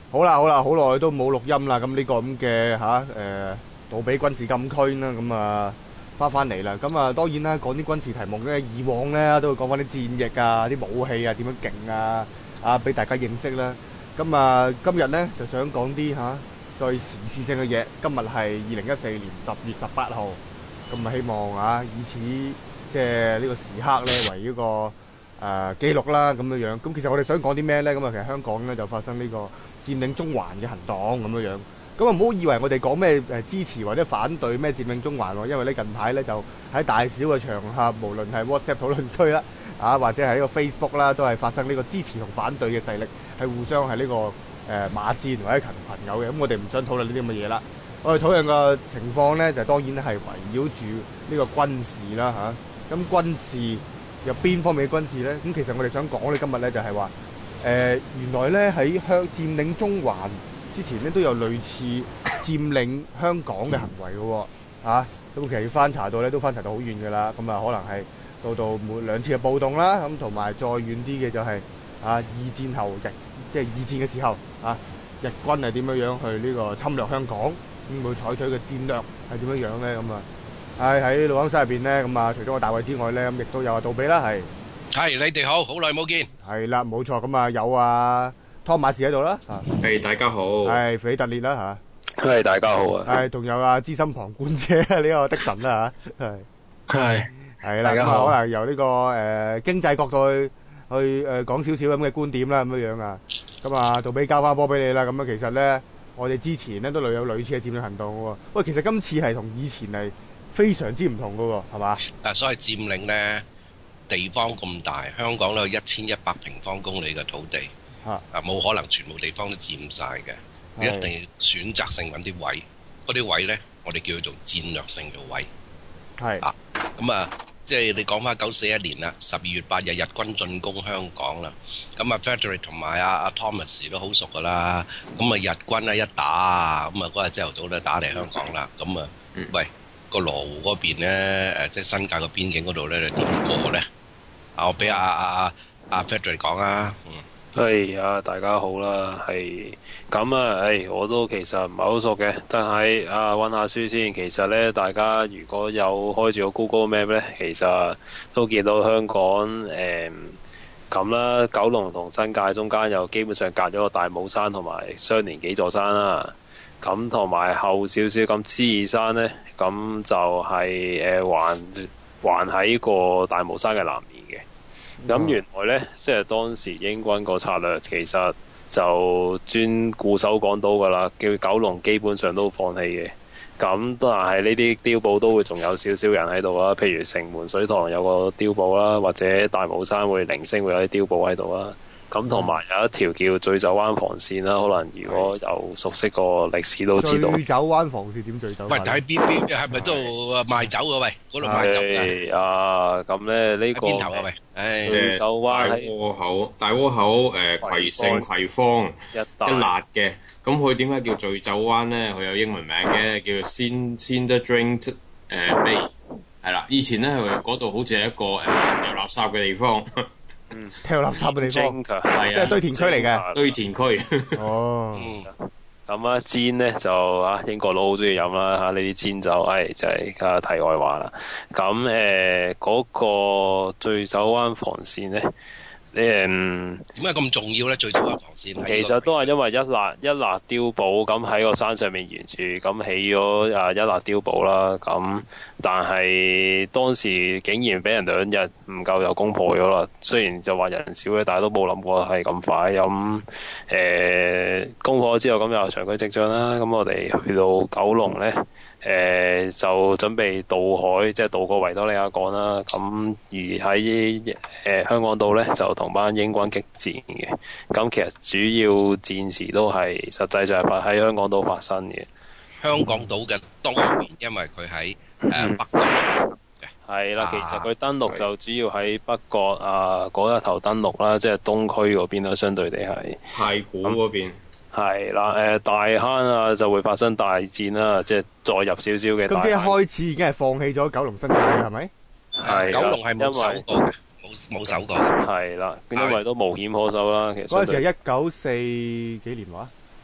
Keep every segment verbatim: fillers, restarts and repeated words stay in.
好啦好啦，好耐都冇錄音啦，咁呢個咁嘅嚇誒杜比軍事禁區啦，咁啊翻翻嚟啦，咁啊當然啦，講啲軍事題目咧，以往咧都會講翻啲戰役啊、啲武器啊點樣勁啊，啊俾大家認識啦。咁啊今日咧就想講啲嚇最時事性嘅嘢。今日係二零一四年十月十八號，咁啊希望啊以此即係呢個時刻咧為呢個誒記錄啦咁樣樣。咁其實我哋想講啲咩咧？咁啊其實香港咧就發生呢個佔領中環嘅行動咁樣樣。咁啊唔好以為我哋講咩誒支持或者反對咩佔領中環喎，因為咧近排咧就喺大小嘅場合，無論係 WhatsApp 討論區啦，啊或者係呢個 Facebook 啦，都係發生呢個支持同反對嘅勢力，係互相係呢個誒罵戰或者群朋友嘅。咁我哋唔想討論呢啲咁嘅嘢啦。我哋討論嘅情況咧，就當然係圍繞住呢個軍事啦嚇。咁軍事有邊方面嘅軍事咧？咁其實我哋想講咧，今日咧就係話誒原來咧喺香佔領中環之前咧都有類似佔領香港嘅行為嘅喎，嚇咁其實要翻查到咧都翻查到好遠嘅啦，咁啊可能係到到每兩次嘅暴動啦，咁同埋再遠啲嘅就係啊二戰後日即係二戰嘅時候啊，日軍係點樣樣去呢個侵略香港，咁會採取嘅戰略係點樣樣咧？咁啊喺喺錄音室入邊咧，咁啊除咗我大衛之外咧，咁亦都有阿杜比啦，係係你哋好，好耐冇見， 係啦冇錯，咁啊有啊湯馬士喺度啦，啊係大家好， 係腓特烈啦嚇。 係大家好啊！ 係，仲有啊資深旁觀者呢個的神啦嚇，係係係啦，咁啊可能由呢個誒經濟角度去去誒講少少咁嘅觀點啦，咁樣樣啊，咁啊杜比交翻波俾你啦，咁啊其實咧我哋之前咧都類有類似嘅佔領行動喎，喂，其實今次係同以前係非常之唔同噶喎，係嘛？ 啊，所謂佔領咧，地方咁大，香港咧有一千一百平方公里嘅土地，啊冇可能全部地方都佔晒嘅。一定要選擇性揾啲位，嗰啲位咧，我哋叫做戰略性嘅位。 係啊，咁啊，即係你講翻九四一年啦，十二月八日日軍進攻香港啦，咁啊 Frederick 同埋阿阿 Thomas 都好熟噶啦，咁啊日軍咧一打，咁啊嗰日朝頭早咧打嚟香港啦，咁啊，嗯、喂個羅湖嗰邊咧，誒即係新界個邊境嗰度咧，點過咧？啊，我俾阿阿阿阿 Frederick 講啊，嗯。 係啊，大家好啦，係咁啊，誒，我都其實唔係好熟嘅，但係啊，溫下書先。其實咧，大家如果有開住個 Google Map 咧，其實都見到香港誒咁啦，九龍同新界中間又基本上隔咗個大帽山同埋相連幾座山啦。咁同埋後少少咁獅子山咧，咁就係誒環環喺個大帽山嘅南面嘅。咁原來咧，即係當時英軍個策略，其實就專固守港島噶啦，叫九龍基本上都放棄嘅。咁但係呢啲碉堡都會仲有少少人喺度啦，譬如城門水塘有個碉堡啦，或者大帽山會零星會有啲碉堡喺度啦。咁同埋有一條叫醉酒灣防線啦，可能如果有熟悉個歷史都知道。 醉酒灣防線點醉酒？ 喂，睇邊邊係咪都賣酒嘅？喂，嗰度賣酒嘅。 啊，咁咧呢個邊頭啊？喂，誒， 醉酒灣大窩口，大窩口誒葵盛葵芳一辣嘅。咁佢點解叫醉酒灣咧？佢有英文名嘅，叫做 Cinder Drain 誒 Bay。係啦，以前咧佢嗰度好似係一個誒丟垃圾嘅地方。 嗯， 掉垃圾嘅地方， 係即係堆填區嚟嘅， 堆填區。 哦，咁啊，煎咧就啊，英國佬好中意飲啦嚇，呢啲煎酒，誒就係啊題外話啦。咁誒嗰個醉酒灣防線咧，誒點解咁重要咧？醉酒灣防線其實都係因為一辣一辣碉堡咁喺個山上面沿住咁起咗啊一辣碉堡啦。咁但係當時竟然俾人兩日唔夠就攻破咗啦。雖然就話人少嘅，但係都冇諗過係咁快。咁誒攻破咗之後，咁又長驅直進啦。咁我哋去到九龍咧，誒、呃、就準備渡海，即係渡過維多利亞港啦。咁而喺誒、呃、香港島咧，就同班英軍激戰嘅。咁其實主要戰事都係實際就係發喺香港島發生嘅。 香港島嘅東面，因為佢喺誒北角嘅。 係啦，其實佢登陸就主要喺北角啊嗰一頭登陸啦，即係東區嗰邊啦，相對地係太古嗰邊。 係啦，誒大坑啊就會發生大戰啦，即係再入少少嘅。 咁即係開始已經係放棄咗九龍新界係咪？ 係九龍係冇守過嘅，冇冇守過。 係啦，因為都無險可守啦。其實嗰陣時係一九四幾年話？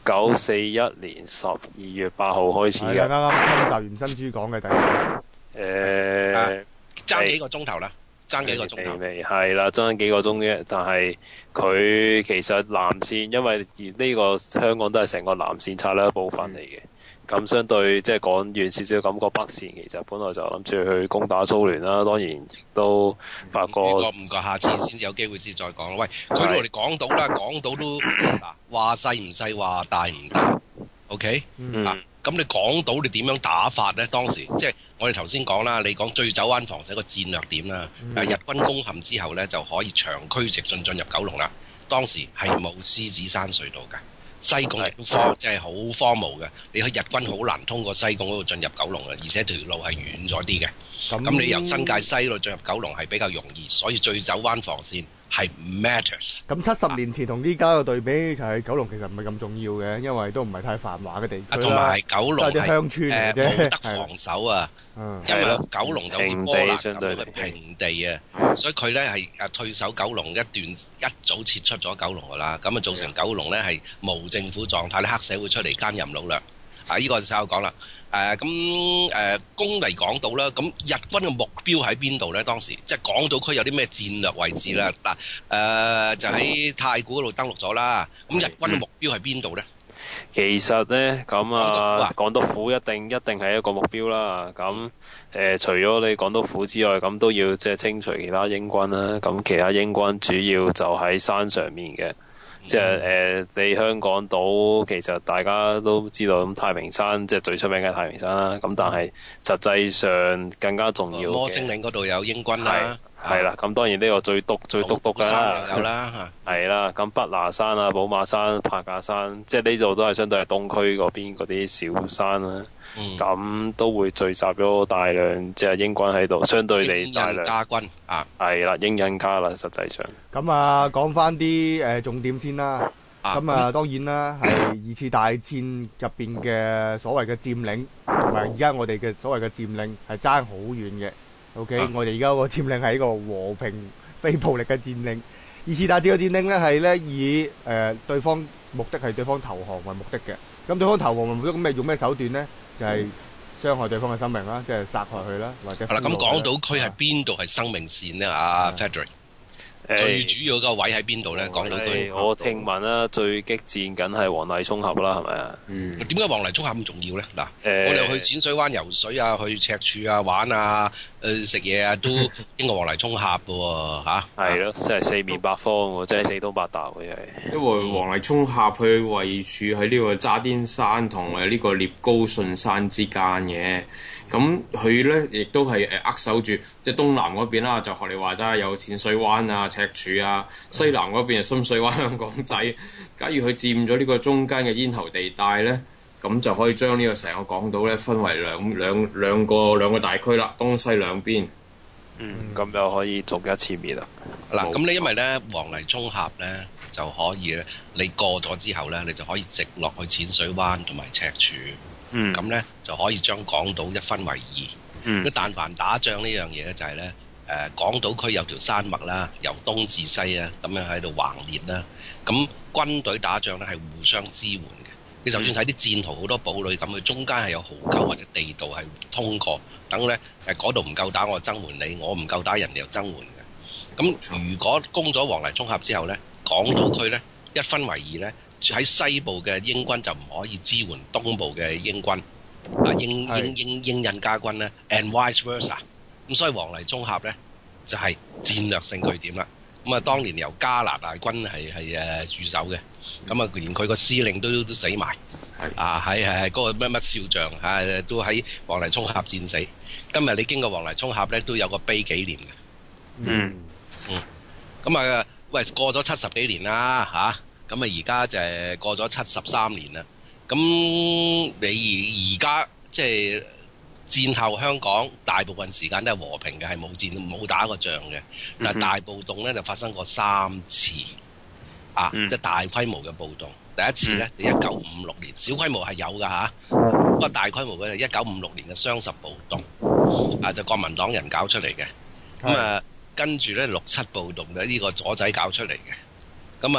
九四一年十二月八號開始嘅。 係啦，啱啱今集完新珠講嘅第一集。 誒， 爭幾個鐘頭啦，爭幾個鐘頭。 未係啦，爭幾個鐘啫。但係佢其實南線，因為呢個香港都係成個南線策略一部分嚟嘅。咁相對即係講遠少少，感覺北線其實本來就諗住去攻打蘇聯啦。當然亦都發覺唔覺唔覺，下次先有機會先再講。喂，佢同我哋講到啦，講到都嗱話細唔細，話大唔大。OK， 嗯、 啊，咁你講到你點樣打法咧？當時即係我哋頭先講啦，你講醉酒灣防係一個戰略點啦。 嗯、 日軍攻陷之後咧，就可以長驅直進進入九龍啦。當時係冇獅子山隧道㗎。西貢亦都荒，即係好荒蕪嘅。你去日軍好難通過西貢嗰度進入九龍嘅，而且條路係遠咗啲嘅。咁、嗯、你由新界西嗰度進入九龍係比較容易，所以醉酒灣防線係唔 matters。 咁七十年前同依家嘅對比，就係九龍其實唔係咁重要嘅，因為都唔係太繁華嘅地區啦。 同埋九龍係啲鄉村嚟啫， 冇得防守啊。 嗯、 因為九龍就好似波蘭咁嘅平平地啊，所以佢咧係誒退守九龍一段一早撤出咗九龍噶啦，咁啊造成九龍咧係無政府狀態，啲黑社會出嚟奸淫擄掠啊！呢個就稍後講啦。誒咁誒攻嚟港島啦，咁日軍嘅目標喺邊度咧？當時即係港島區有啲咩戰略位置啦？嗱誒、呃、就喺太古嗰度登陸咗啦。咁日軍嘅目標喺邊度咧？ 其實咧，咁啊，港督府一定一定係一個目標啦。咁誒、呃，除咗你港督府之外，咁都要即係清除其他英軍啦。咁其他英軍主要就喺山上面嘅，嗯、即係誒、呃，你香港島其實大家都知道，咁太平山即係最出名嘅太平山啦。咁但係實際上更加重要嘅摩星嶺嗰度有英軍啦。 係啦，咁當然呢個最篤最篤篤啦， 有啦， 係啦，咁北拿山啊、寶馬山、柏架山，即係呢度都係相對係東區嗰邊嗰啲小山啦。咁、嗯、都會聚集咗大量即係英軍喺度，相對地大量。英印加軍啊，係啦，英印加啦，實際上。 咁啊，講翻啲誒重點先啦。咁啊，當然啦，係二次大戰入邊嘅所謂嘅佔領，同埋而家我哋嘅所謂嘅佔領係爭好遠嘅。O.K.、啊、我哋而家個佔領係一個和平非暴力嘅佔領。二次大戰嘅佔領咧係咧以誒、呃、對方目的係對方投降為目的嘅。咁對方投降為目的咁咩用咩手段咧？就係、是、傷害對方嘅生命啦，即係殺害佢啦，或者。係啦， 咁港島區係邊度係生命線咧？啊 Frederick 最主要個位喺邊度咧？港島區。 我聽聞啦，最激戰緊係黃泥涌峽啦，係咪啊？嗯。點解黃泥涌峽咁重要咧？嗱、欸，我哋去淺水灣游水啊，去赤柱啊玩啊，誒食嘢啊，都經過黃泥涌峽嘅喎，嚇。係咯，即係四面八方喎，即係四通八達嘅係。 因為黃泥涌峽佢位處喺呢個渣甸山同誒呢個聶高順山之間嘅。咁佢咧亦都係誒扼守住，即係東南嗰邊啦，就學你話齋有淺水灣啊、赤柱啊；西南嗰邊係深水灣、香港仔。假如佢佔咗呢個中間嘅咽喉地帶咧，咁就可以將呢個成個港島咧分為兩兩兩個兩個大區啦，東西兩邊。 嗯，咁就可以逐一殲滅啦。 嗱，咁你因為咧黃泥涌峽咧就可以咧，你過咗之後咧，你就可以直落去淺水灣同埋赤柱。嗯，咁咧就可以將港島一分為二。嗯，但凡打仗呢樣嘢咧，就係咧，誒，港島區有條山脈啦，由東至西啊，咁樣喺度橫列啦。咁軍隊打仗咧係互相支援嘅。你就算睇啲戰圖好多堡壘咁，佢中間係有壕溝或者地道係通過，等咧誒嗰度唔夠打我增援你，我唔夠打人哋又增援嘅。咁如果攻咗黃泥涌峽之後咧，港島區咧一分為二咧。喺西部嘅英軍就唔可以支援東部嘅英軍，啊英英英英印加軍咧 ，and vice versa。咁所以黃泥涌峽咧就係、是、戰略性據點啦。咁啊，當年由加拿大軍係係誒駐守嘅，咁啊連佢個司令都都死埋，啊係係係嗰個乜乜少將嚇、啊、都喺黃泥涌峽戰死。今日你經過黃泥涌峽咧，都有個碑紀念嘅。嗯嗯，咁啊喂，過咗七十幾年啦嚇。啊咁啊，而家就係過咗七十三年啦。咁你而家即係戰後香港大部分時間都係和平嘅，係冇戰冇打過仗嘅。但係大暴動咧就發生過三次，啊，嗯、即係大規模嘅暴動。第一次咧就一九五六年，小規模係有㗎吓，不過大規模嘅就一九五六年嘅雙十暴動，啊，就國民黨人搞出嚟嘅。咁啊，跟住咧六七暴動咧呢個左仔搞出嚟嘅。咁啊，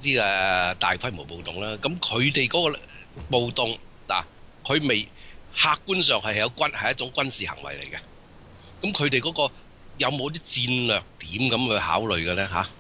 啲誒大規模暴動啦。咁佢哋嗰個暴動嗱，佢未客觀上係有軍係一種軍事行為嚟嘅。咁佢哋嗰個有冇啲戰略點咁去考慮嘅咧嚇？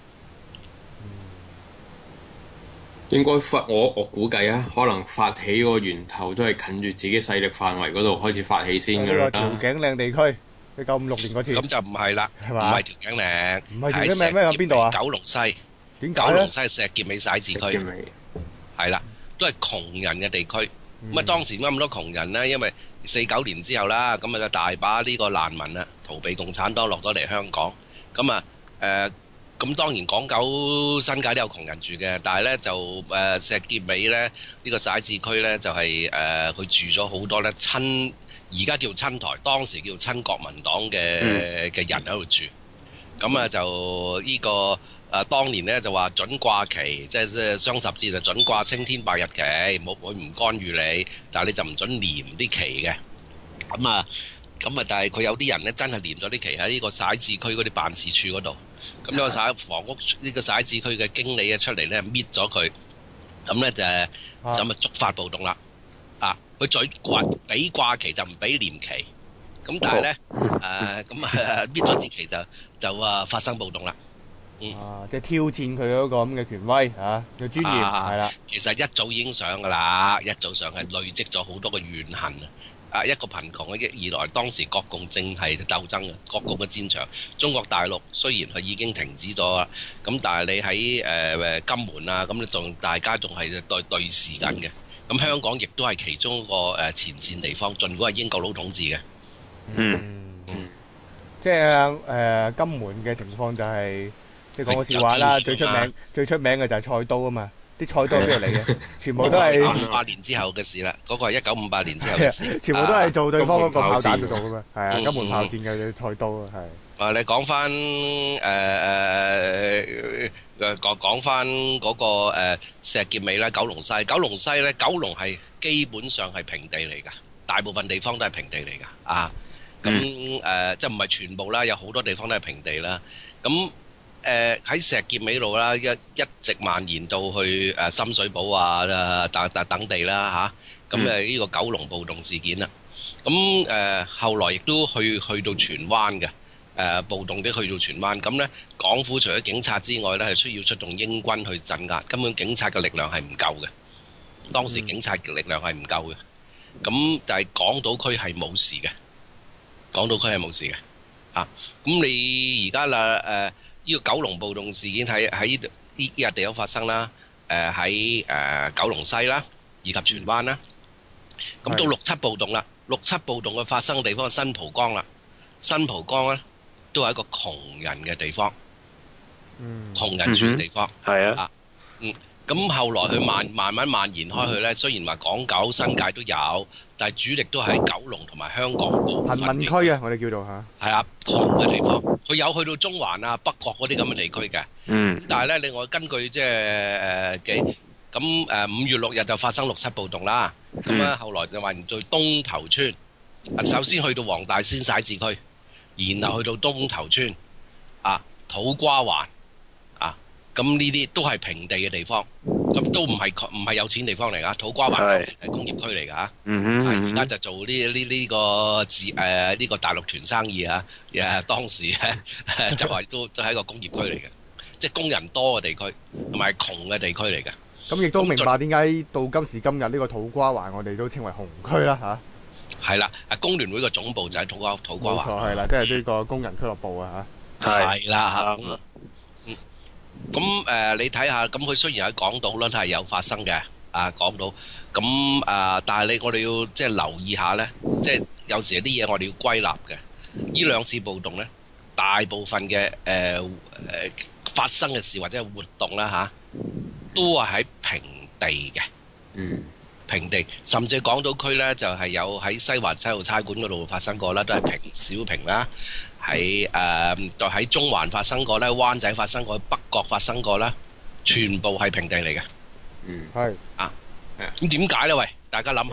應該發我我估計啊，可能發起個源頭都係近住自己勢力範圍嗰度開始發起先㗎啦。 調景嶺地區，一九五六年嗰次。 咁就唔係啦，唔係嘛？ 係調景嶺， 唔係調景嶺咩？喺邊度啊？ 九龍西。 點解咧？ 九龍西石硤尾徙置區。係啦，都係窮人嘅地區。咁啊，當時點解咁多窮人咧？因為四九年之後啦，咁啊就大把呢個難民啊，逃避共產黨落咗嚟香港。咁啊誒。咁當然港九新界都有窮人住嘅，但係咧就誒、呃、石硤尾咧呢、呢個徙置區咧就係誒佢住咗好多咧親，而家叫親台，當時叫親國民黨嘅嘅、嗯、人喺度住。咁啊就呢、呢個誒、呃、當年咧就話準掛旗，即係即係雙十節就準掛青天白日旗，冇佢唔干預你，但係你就唔準黏啲旗嘅。咁啊咁啊，但係佢有啲人咧真係黏咗啲旗喺呢個徙置區嗰啲辦事處嗰度。咁呢個徙房屋呢個徙置區嘅經理啊出嚟咧搣咗佢，咁咧就就咪觸發暴動啦。啊，佢再掛俾掛旗就唔俾黏旗，咁但係咧誒咁啊搣咗支旗就就啊發生暴動啦。嗯， 啊，即係挑戰佢嗰個咁嘅權威啊，嘅專業係啦。 其實一早已經上噶啦，一早上係累積咗好多嘅怨恨啊。啊！一個貧窮嘅，二來當時國共正係鬥爭嘅，國共嘅戰場。中國大陸雖然佢已經停止咗啦，咁但係你喺誒誒金門啊，咁你仲大家仲係對對視緊嘅。咁香港亦都係其中一個誒前線地方，儘管係英國佬統治嘅。 嗯嗯，即係誒、呃、金門嘅情況就係、是、即係講個笑話啦，最出名最出名嘅就係菜刀啊嘛。啲菜刀邊度嚟嘅？全部都係一九五八年之後嘅事啦。嗰、那個係一九五八年之後嘅事。 全部都係做對方嗰個炮彈嗰度噶嘛。係啊，金門炮戰嘅菜刀啊，係。啊， 你講翻誒誒誒講講翻嗰個誒、呃、石硤尾啦，九龍西，九龍西咧，九龍係基本上係平地嚟㗎，大部分地方都係平地嚟㗎。啊，咁誒、嗯呃、即係唔係全部啦，有好多地方都係平地啦。咁誒喺、呃、石硤尾路啦，一一直蔓延到去誒、呃、深水埗啊、等等等地啦嚇，咁誒呢個九龍暴動事件啦，咁誒、呃、後來亦都去去到荃灣嘅誒、呃、暴動啲去到荃灣，咁咧港府除咗警察之外咧，係需要出動英軍去鎮壓，根本警察嘅力量係唔夠嘅，當時警察嘅力量係唔夠嘅，咁就係港島區係冇事嘅，港島區係冇事嘅，啊，咁你而家啦誒。呃呢個九龍暴動事件喺喺呢呢日地方發生啦，誒喺誒九龍西啦，以及荃灣啦。咁到六七暴動啦，六七暴動嘅發生嘅地方係新蒲崗啦，新蒲崗咧都係一個窮人嘅地方，嗯、窮人住嘅地方。係、嗯、啊，嗯，咁後來佢慢慢慢蔓延開去咧，雖然話港九新界都有。但係主力都係九龍同埋香港部分貧民區啊，我哋叫做嚇。係啊，窮嘅地方，佢有去到中環啊、北角嗰啲咁嘅地區嘅。嗯。但係咧，另外根據即係誒嘅咁誒五月六日就發生六七暴動啦。咁、嗯、咧後來就話到東頭村，首先去到黃大仙徙置區，然後去到東頭村啊、土瓜灣啊，咁呢啲都係平地嘅地方。咁都唔係唔係有錢地方嚟噶，土瓜灣係工業區嚟噶嚇。嗯哼，而家就做呢呢呢個自誒呢、呢個大陸團生意啊。誒當時咧就係都都係一個工業區嚟嘅，即係工人多嘅地區，同埋窮嘅地區嚟嘅。 咁亦都明白點解到今時今日呢個土瓜灣我哋都稱為紅區啦嚇。係啦， 啊工聯會嘅總部就喺土瓜土瓜灣。冇錯，係啦，即係呢個工人俱樂部啊嚇。 係啦嚇。咁誒、呃，你睇下，咁佢雖然喺港島啦，都係有發生嘅，啊，港島，咁啊、呃，但係你我哋要即係留意下咧，即係有時有啲嘢我哋要歸納嘅。呢兩次暴動咧，大部分嘅誒誒發生嘅事或者係活動啦吓、啊，都係喺平地嘅，嗯，平地，甚至港島區咧就係、是、有喺西環西路差館嗰度發生過啦，都係平小平啦。喺誒，就喺中環發生過咧，灣仔發生過，北角發生過啦，全部係平地嚟嘅。嗯，係啊，咁點解咧？喂，大家諗下啦。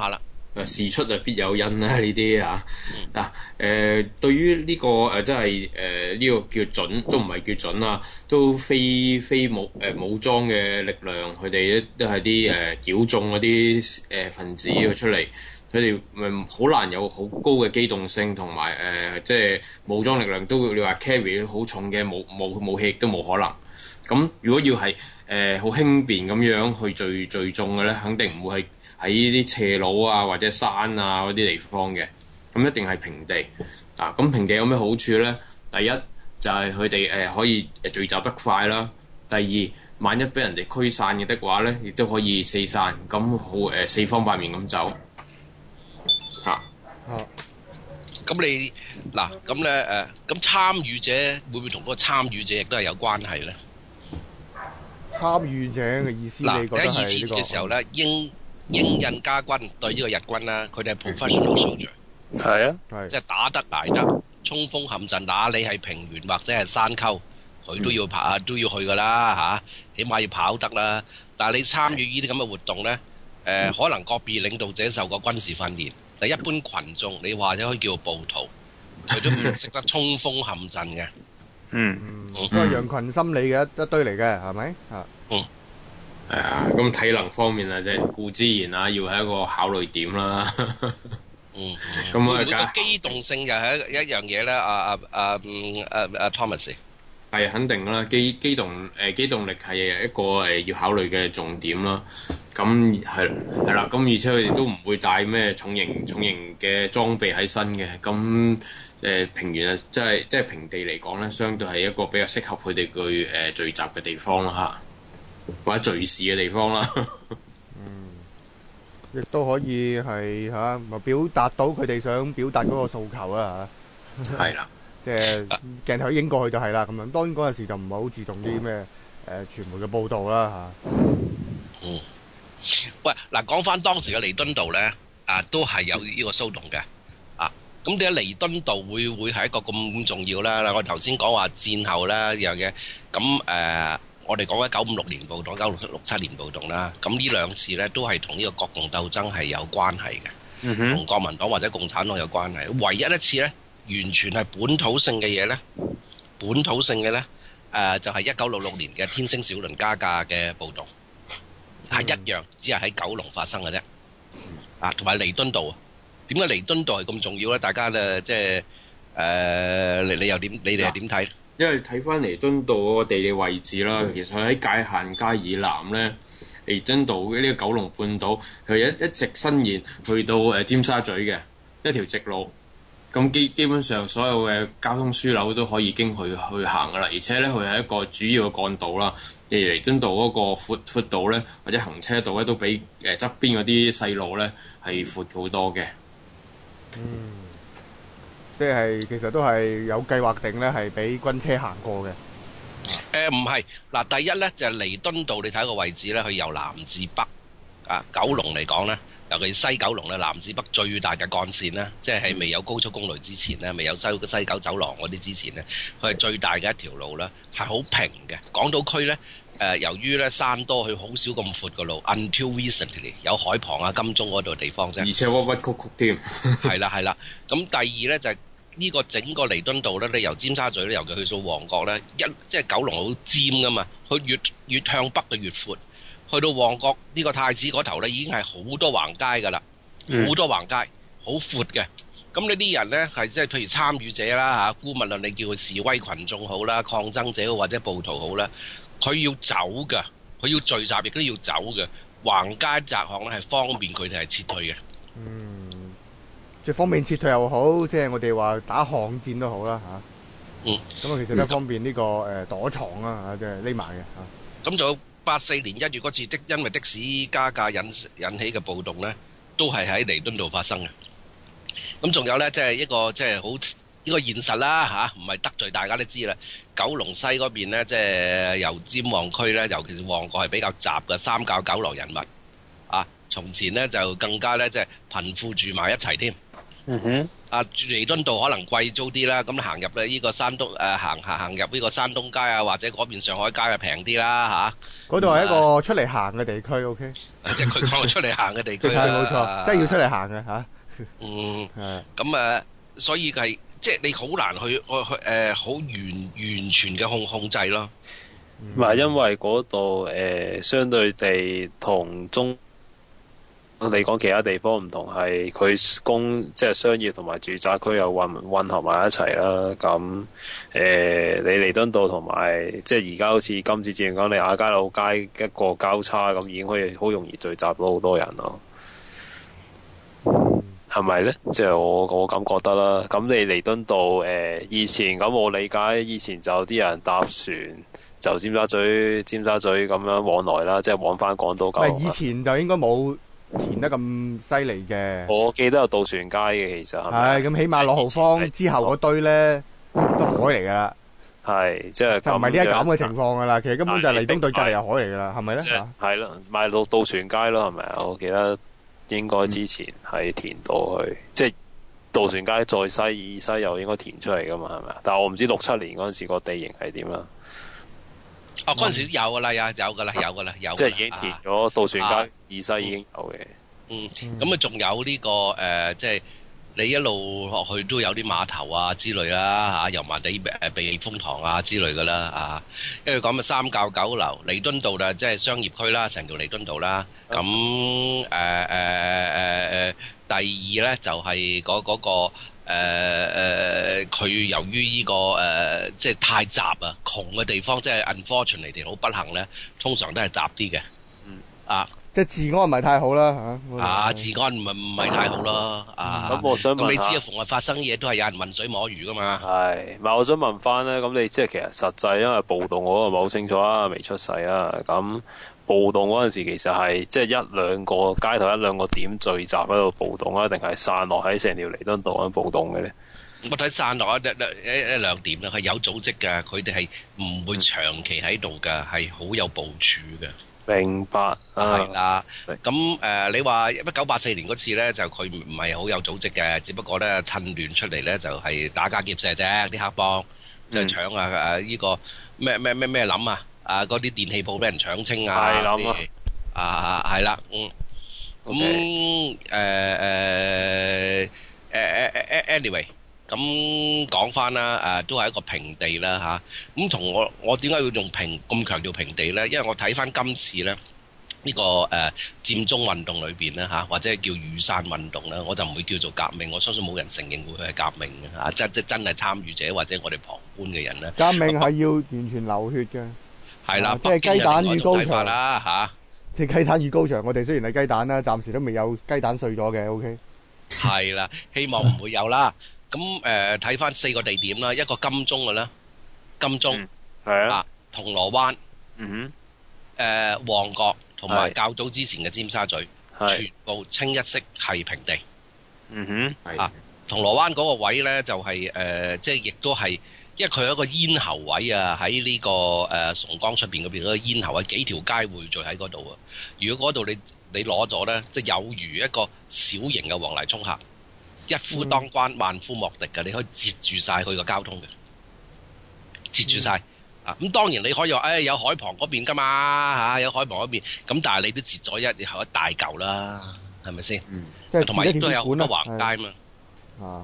誒事出啊必有因啦呢啲啊嗱誒、呃，對於呢、這個誒即係誒呢個叫準都唔係叫準啦，都非非武誒、呃、武裝嘅力量，佢哋都係啲誒矯眾嗰啲誒分子出嚟，佢哋咪好難有好高嘅機動性同埋誒即係武裝力量都你話 carry 好重嘅武武武器都冇可能。咁如果要係誒好輕便咁樣去聚聚眾嘅咧，肯定唔會係喺啲斜路啊或者山啊嗰啲地方嘅，咁一定係平地啊。咁平地有咩好處咧？第一就係佢哋誒可以聚集得快啦。第二，萬一俾人哋驅散嘅的話咧，亦都可以四散，咁好誒四方八面咁走嚇。 哦， 咁你嗱咁咧誒，咁參與者會唔會同嗰個參與者亦都係有關係咧？ 參與者嘅意思， 嗱， 你覺得係喺以前嘅時候咧，英英印加軍對呢個日軍啦，佢哋係 professional soldier， 係啊， 係即係打得捱得，衝鋒陷陣打你係平原或者係山溝，佢都要爬都要去噶啦嚇，起碼要跑得啦。但係你參與呢啲咁嘅活動咧，誒可能個別領導者受過軍事訓練，但一般群眾你或者可以叫做暴徒，佢都唔識得衝鋒陷陣嘅。 嗯， 嗯，都係羊群心理嘅一一堆嚟嘅，係咪啊？ 嗯。 係啊，咁體能方面啊，即係固之然啊，要係一個考慮點啦。 嗯， 咁啊， 嗰個機動性又係一一樣嘢咧。啊啊啊嗯啊啊 Thomas 係肯定啦，機機動誒、呃、機動力係一個誒、呃、要考慮嘅重點啦。咁係係啦，咁而且佢哋都唔會帶咩重型重型嘅裝備喺身嘅。咁誒、呃、平原啊，即係即係平地嚟講咧，相對係一個比較適合佢哋去誒聚集嘅地方啦嚇，或者聚事嘅地方啦。 嗯，亦都可以係嚇，咪表達到佢哋想表達嗰個訴求啊嚇。 係啦。 即係鏡頭影過去就係啦，咁樣當然嗰陣時就唔係好注重啲咩誒傳媒嘅報導啦嚇。 嗯，喂嗱，講翻當時嘅彌敦道咧，啊都係有呢個騷動嘅啊。咁點解彌敦道會會係一個咁咁重要咧？嗱，我頭先講話戰後咧呢樣嘢，咁誒我哋講緊九五六年暴動、九六六七年暴動啦。咁呢兩次咧都係同呢個國共鬥爭係有關係嘅， 嗯哼， 同國民黨或者共產黨有關係。唯一一次咧，完全係本土性嘅嘢咧，本土性嘅咧，誒、呃、就係一九六六年嘅天星小輪加價嘅暴動，係、嗯、一樣，只係喺九龍發生嘅啫。啊，同埋彌敦道，點解彌敦道係咁重要咧？大家咧即係誒，你你又點？你哋係點睇？ 因為睇翻彌敦道嗰個地理位置啦，其實佢喺界限街以南咧，彌敦道呢個九龍半島，佢一一直伸延去到誒尖沙咀嘅一條直路。咁基基本上所有嘅交通樞紐都可以經佢去行噶啦，而且咧佢係一個主要嘅幹道啦。而彌敦道嗰個闊闊度咧，或者行車道咧，都比誒側邊嗰啲細路咧係闊好多嘅。 嗯，即係其實都係有計劃定咧，係俾軍車行過嘅。 誒唔係嗱，第一咧就係彌敦道，你睇個位置咧，佢由南至北啊，九龍嚟講咧。尤其西九龍咧，南至北最大嘅幹線咧，即係未有高速公路之前咧，未有西西九走廊嗰啲之前咧，佢係最大嘅一條路啦，係好平嘅。港島區咧，誒、呃、由於咧山多，佢好少咁闊嘅路 ，until recently 有海旁啊、金鐘嗰度地方啫。 而且屈屈曲曲添。 係啦係啦，咁第二咧就係、是、呢個整個彌敦道咧，你由尖沙咀咧，尤其去到旺角咧，一即係九龍好尖噶嘛，佢越越向北就越闊。去到旺角呢個太子嗰頭咧，已經係好多橫街噶啦，好、嗯、多橫街，好闊嘅。咁呢啲人咧係即係譬如參與者啦嚇，姑勿論你叫佢示威群眾好啦、抗爭者或者暴徒好啦，佢要走㗎，佢要聚集亦都要走嘅。橫街窄巷咧係方便佢哋係撤退嘅。 嗯，即係方便撤退又好，即係我哋話打巷戰都好啦嚇。 嗯， 咁啊其實都方便呢、這個誒、呃、躲藏啊嚇，即係匿埋嘅嚇。 咁就八四年一月嗰次的，因為的士加價引引起嘅暴動咧，都係喺彌敦道發生嘅。咁仲有咧，即係一個即係好呢個現實啦嚇，唔係得罪大家都知啦。九龍西嗰邊咧，即係油尖旺區咧，尤其是旺角係比較雜嘅，三教九流人物啊。從前咧就更加咧即係貧富住埋一齊添。 嗯哼。 啊，彌敦道可能貴租啲啦，咁行入咧呢個山東誒行行行入呢個山東街啊，或者嗰邊上海街啊平啲啦嚇。 嗰度係一個出嚟行嘅地區 ，OK。 即係佢講出嚟行嘅地區啦。 係冇錯，即係要出嚟行嘅嚇。 嗯。 係。 咁誒，所以係即係你好難去去去誒好完完全嘅控控制咯。 唔係因為嗰度誒相對地同中。你講其他地方唔同，係佢公即係商業同埋住宅區又混混合埋一齊啦。咁誒、呃，你彌敦道同埋即係而家好似今次之前講，你亞皆老街一個交叉咁，已經可以好容易聚集到好多人咯。係咪咧？即係我我咁覺得啦。咁你彌敦道誒、呃、以前咁，我理解以前就有啲人搭船就尖沙咀尖沙咀咁樣往來啦，即係往返港島九龍。 以前就應該冇填得咁犀利嘅， 我記得有渡船街嘅，其實係咪？ 係咁，起碼朗豪坊之後嗰堆咧都海嚟噶啦， 係即係就唔係呢一咁嘅情況噶啦。其實根本就係彌敦道隔離有海嚟噶啦，係咪咧？ 係咯，買到渡船街咯，係咪啊？我記得應該之前係填到去，嗯、即係渡船街再西以西又應該填出嚟噶嘛，係咪啊？但係我唔知六七年嗰陣時個地形係點啦。 哦，嗰陣時有噶啦，有有噶啦，有噶啦，有。即係已經填咗渡船街以西已經有嘅。 嗯，咁啊，仲有呢個誒，即係你一路落去都有啲碼頭啊之類啦，嚇油麻地誒避風塘啊之類噶啦，啊，因為講嘅三教九樓，彌敦道啦，即係商業區啦，成條彌敦道啦。咁誒誒誒誒，第二咧就係嗰嗰個。誒誒，佢、呃呃、由於呢、這個誒、呃，即係太雜啊，窮嘅地方，即係 unfortunately 好不幸咧，通常都係雜啲嘅。嗯。啊， 即係治安唔係太好啦嚇。 啊，治安唔係唔係太好咯。啊。咁我想問，咁你知啊，逢日發生嘢都係有人渾水摸魚噶嘛。係。唔係，我想問翻咧，咁你即係其實實際因為暴動，我都唔係好清楚啊，未出世啊，咁。暴動嗰陣時，其實係即係一兩個街頭一兩個點聚集喺度暴動啊，定係散落喺成條彌敦道咁暴動嘅咧？我睇散落一一一兩點啦，係有組織嘅，佢哋係唔會長期喺度嘅，係好有部署嘅。明白，係啦。咁誒、呃，你話一九八四年嗰次咧，就佢唔係好有組織嘅，只不過咧趁亂出嚟咧，就係、是、打家劫舍啫，啲黑幫就係搶啊誒呢個咩咩咩咩諗啊！啊！嗰啲電器鋪俾人搶清啊！係諗啊！啊係啦，嗯，咁誒誒誒誒誒，anyway，咁講翻啦，誒都係一個平地啦嚇。咁同我我點解要用平咁強調平地咧？因為我睇翻今次咧呢個誒佔中運動裏邊咧嚇，或者係叫雨傘運動咧，我就唔會叫做革命。我相信冇人承認會係革命嘅嚇，即即真係參與者或者我哋旁觀嘅人咧。革命係要完全流血嘅。係啦，即係雞蛋與高牆啦嚇，即係雞蛋與高牆。我哋雖然係雞蛋啦，暫時都未有雞蛋碎咗嘅。O K， 係啦，希望唔會有啦。咁誒睇翻四個地點啦，一個金鐘嘅啦，金鐘係啊，銅鑼灣，嗯哼，誒旺角同埋較早之前嘅尖沙咀，全部清一色係平地。嗯哼，啊銅鑼灣嗰個位咧就係誒，即係亦都係。因為佢有一個咽喉位啊，喺呢、這個誒、呃、崇光出邊嗰邊嗰個咽喉啊，幾條街匯聚喺嗰度啊。如果嗰度你你攞咗咧，即係有如一個小型嘅黃泥涌峽，一夫當關，萬夫莫敵嘅，你可以截住晒佢個交通嘅，截住晒、嗯、啊。咁當然你可以話，誒、哎、有海旁嗰邊噶嘛嚇、啊，有海旁嗰邊，咁但係你都截咗一一大嚿啦，係咪先？嗯，同埋亦都有好多橫街嘛。啊。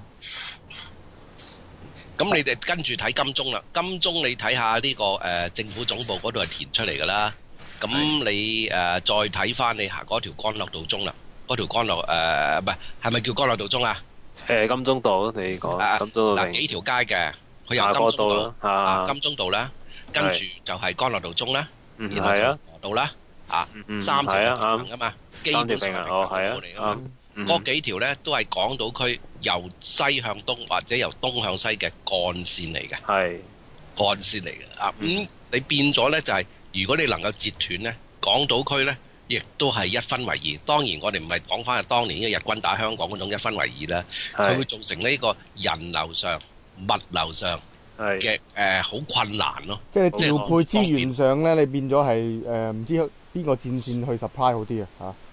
咁你哋跟住睇金鐘啦，金鐘你睇下呢個誒政府總部嗰度係填出嚟噶啦，咁你誒再睇翻你行嗰條干諾道中啦，嗰條干諾誒唔係係咪叫干諾道中啊？誒金鐘道你講，金鐘道嗱幾條街嘅，佢有金鐘道啊，金鐘道啦，跟住就係干諾道中啦，然後就羅道啦，啊三條平行噶嘛，基本上係公路嚟噶嘛。嗰、嗯、幾條咧都係港島區由西向東或者由東向西嘅幹線嚟嘅，係幹線嚟嘅啊！咁、嗯、你變咗咧就係、是，如果你能夠截斷咧，港島區咧亦都係一分為二。當然我哋唔係講翻係當年嘅日軍打香港嗰種一分為二啦，佢會造成呢個人流上、物流上嘅誒好困難咯。即係調配資源上咧，你變咗係誒唔知邊個戰線去 supply 好啲啊？嚇！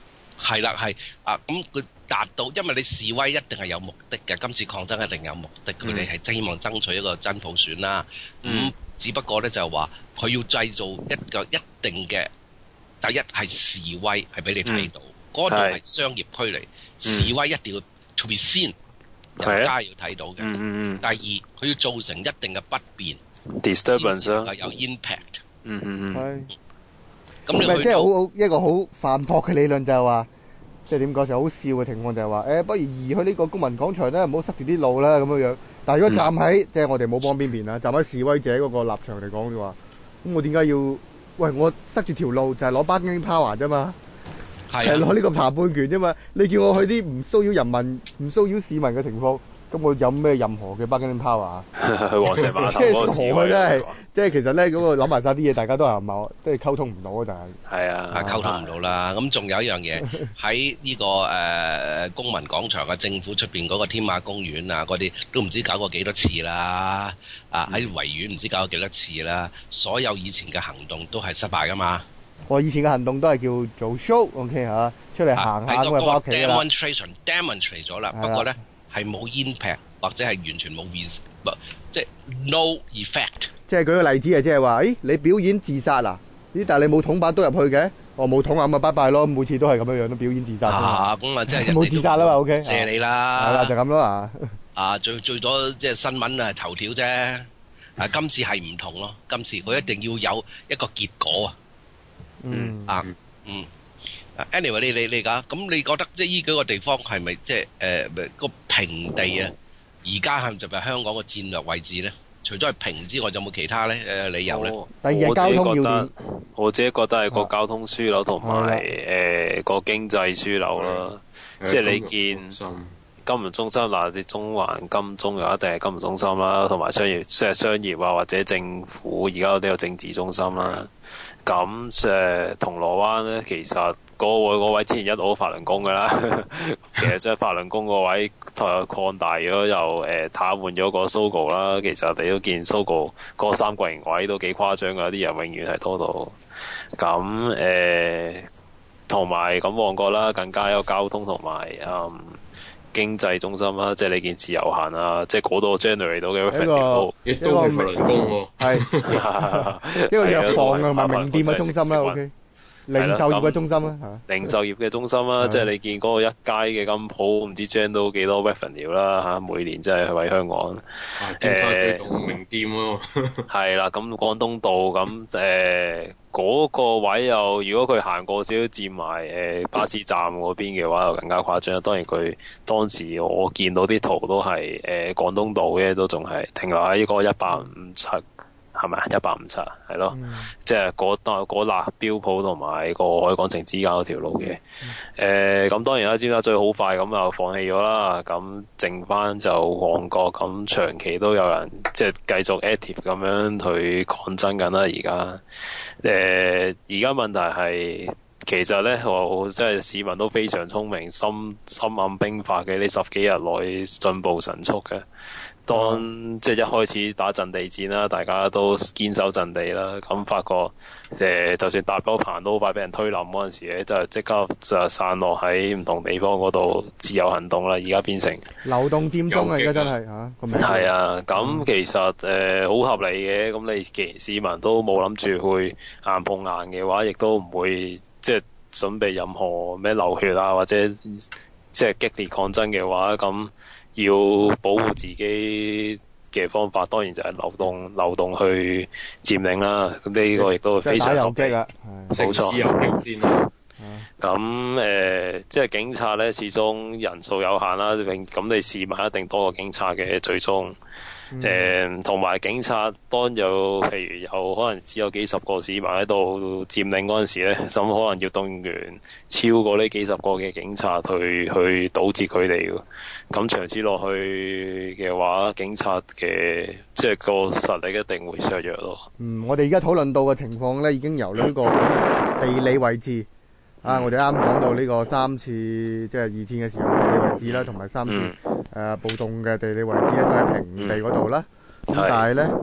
係啦，係啊，咁佢達到，因為你示威一定係有目的嘅，今次抗爭一定有目的，佢哋係希望爭取一個真普選啦。咁、嗯嗯、只不過咧就係話，佢要製造一個一定嘅，第一係示威係俾你睇到，嗰度係商業區嚟，示威一定要 to be seen，人家要睇到嘅。 嗯、 第二，佢要造成一定嘅不便 ，disturbance 係有 impact。 嗯嗯嗯。 咁你即係好好一個好反駁嘅理論就係話，即係點講就好笑嘅情況就係話，誒、欸，不如移去呢個公民廣場咧，唔好塞住啲路啦咁樣樣。但係如果站喺、嗯、即係我哋冇幫邊邊啦，站喺示威者嗰個立場嚟講嘅話，咁我點解要喂我塞住條路就係攞 bargaining power 啫嘛，係攞呢個談判權啫嘛。你叫我去啲唔騷擾人民、唔騷擾市民嘅情況。咁我有咩任何嘅 bargaining power 啊？ 去黃石碼頭嗰個示威， 真係，即係其實咧嗰個諗埋晒啲嘢，大家都係唔係，即係溝通唔到啊！就係係啊， 係溝通唔到啦。咁仲有一樣嘢喺呢個誒、呃、公民廣場啊，政府出邊嗰個天馬公園啊，嗰啲都唔知搞過幾多次啦。啊喺維園唔知搞過幾多次啦。所有以前嘅行動都係失敗噶嘛。 我以前嘅行動都係叫做 show，OK 嚇，出嚟行下咁就翻屋企啦。 demonstration demonstrate 咗啦，不過咧。係冇 impact 或者係完全冇 res，即係 no effect。 即係舉個例子啊，即係話，誒你表演自殺啊？咦，但係你冇捅把刀入去嘅，我冇捅啊，咁啊拜拜咯。每次都係咁樣樣都表演自殺。 啊，咁啊即係冇自殺啦嘛 ，OK。 射你啦。 係啦，就咁咯啊。 啊，最最多即係新聞啊頭條啫。啊，今次係唔同咯，今次佢一定要有一個結果啊。 嗯。 啊，嗯。anyway， 你你你講，咁你覺得即係依幾個地方係咪即係誒個平地啊？而家係咪就係香港個戰略位置咧？除咗係平之外，有冇其他咧誒理由咧？ 第二係交通要點？ 我自己覺得係個交通樞紐同埋誒個經濟樞紐啦。即係你見金融中心嗱，啲中環、金鐘又一定係金融中心啦，同埋商業即係商業啊，或者政府而家都有政治中心啦。咁誒銅鑼灣咧，其實嗰位嗰位之前一路法輪功㗎啦，其實將法輪功個位擴大咗，又誒癱瘓咗個 Sogo 啦。其實你都見 Sogo 個三角形位都幾誇張㗎，啲人永遠係多到咁誒，同埋咁旺角啦，更加有交通同埋嗯經濟中心啦，即係你見自由行啊，即係嗰度 generate 到嘅 revenue 亦都係法輪功喎， 係一個藥房啊，同埋名店嘅中心啦 ，OK。零售業嘅中心啦，嚇！零售業嘅中心啦，即係你見嗰個一街嘅金鋪，唔知 generate 到幾多 revenue 啦嚇，每年真係為香港。 尖沙咀仲名店喎。 係啦，咁廣東道咁誒嗰個位又，如果佢行過少少佔埋誒巴士站嗰邊嘅話，就更加誇張。當然佢當時我見到啲圖都係誒廣東道嘅，都仲係停留喺呢個一百五七。係咪啊？一百五十係咯，嗯、即係嗰嗰笪標鋪同埋個海港城之間嗰條路嘅。誒、嗯，咁、呃、當然啦，尖沙咀好快咁就放棄咗啦。咁剩翻就旺角，咁長期都有人即係繼續 active 咁樣去抗爭緊啦。而家誒，而家問題係其實咧，我即係市民都非常聰明，深深諳兵法嘅，呢十幾日內進步神速嘅。當、嗯、即係一開始打陣地戰啦，大家都堅守陣地啦，咁發覺誒，就算搭咗棚都好快俾人推冧嗰陣時咧，就即刻就散落喺唔同地方嗰度自由行動啦。而家變成流動佔中啊！而家真係嚇， 係啊，咁其實誒好合理嘅。咁你既然市民都冇諗住去硬碰硬嘅話，亦都唔會即係準備任何咩流血啊，或者即係激烈抗爭嘅話，咁。要保護自己嘅方法，當然就係流動流動去佔領啦。咁呢個亦都非常合理啊，冇錯。遊擊先啦。咁誒、呃，即係警察咧，始終人數有限啦。咁你市民一定多過警察嘅最終。誒，同埋、嗯、警察當有譬如有可能只有幾十個市民喺度佔領嗰陣時咧，咁可能要動員超過呢幾十個嘅警察去去堵截佢哋嘅。咁長此落去嘅話，警察嘅即係個實力一定會削弱咯。 嗯，我哋而家討論到嘅情況咧，已經由呢個地理位置。啊！我哋啱講到呢個三次即係二戰嘅時候地理位置啦，同埋三次誒、嗯呃、暴動嘅地理位置咧，都喺平地嗰度啦。咁、嗯、但係咧，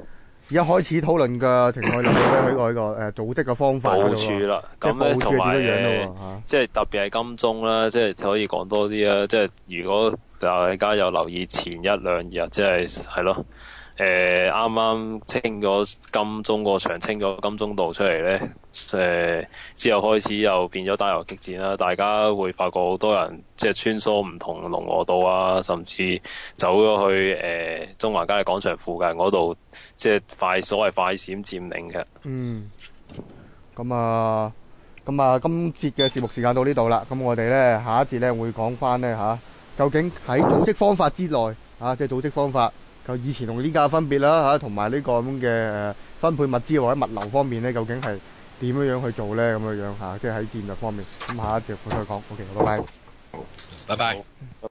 而家開始討論嘅情況就係咧喺個個誒組織嘅方法嗰度部署啦， 即係咁咧部署係同埋點樣樣咯誒喎嚇即係特別係金鐘啦，即係可以講多啲啊！即係如果大家有留意前一兩日，即係係咯，誒啱啱清咗金鐘個場，清咗金鐘道出嚟咧，誒之後開始又變咗打游擊戰啦，大家會發覺好多人即係穿梭唔同龍和道啊，甚至走咗去誒、呃、中環街嘅廣場附近嗰度，即係快所謂快閃佔領嘅。 嗯，咁啊，咁啊，今節嘅節目時間到呢度啦。咁我哋咧下一節咧會講翻咧嚇，究竟喺組織方法之內嚇，即係組織方法，就以前同呢家分別啦嚇，同埋呢個咁嘅誒分配物資或者物流方面咧，究竟係點樣樣去做咧？咁樣樣嚇，即係喺戰略方面。咁下一節會再講。OK，拜拜。 拜拜。 拜拜。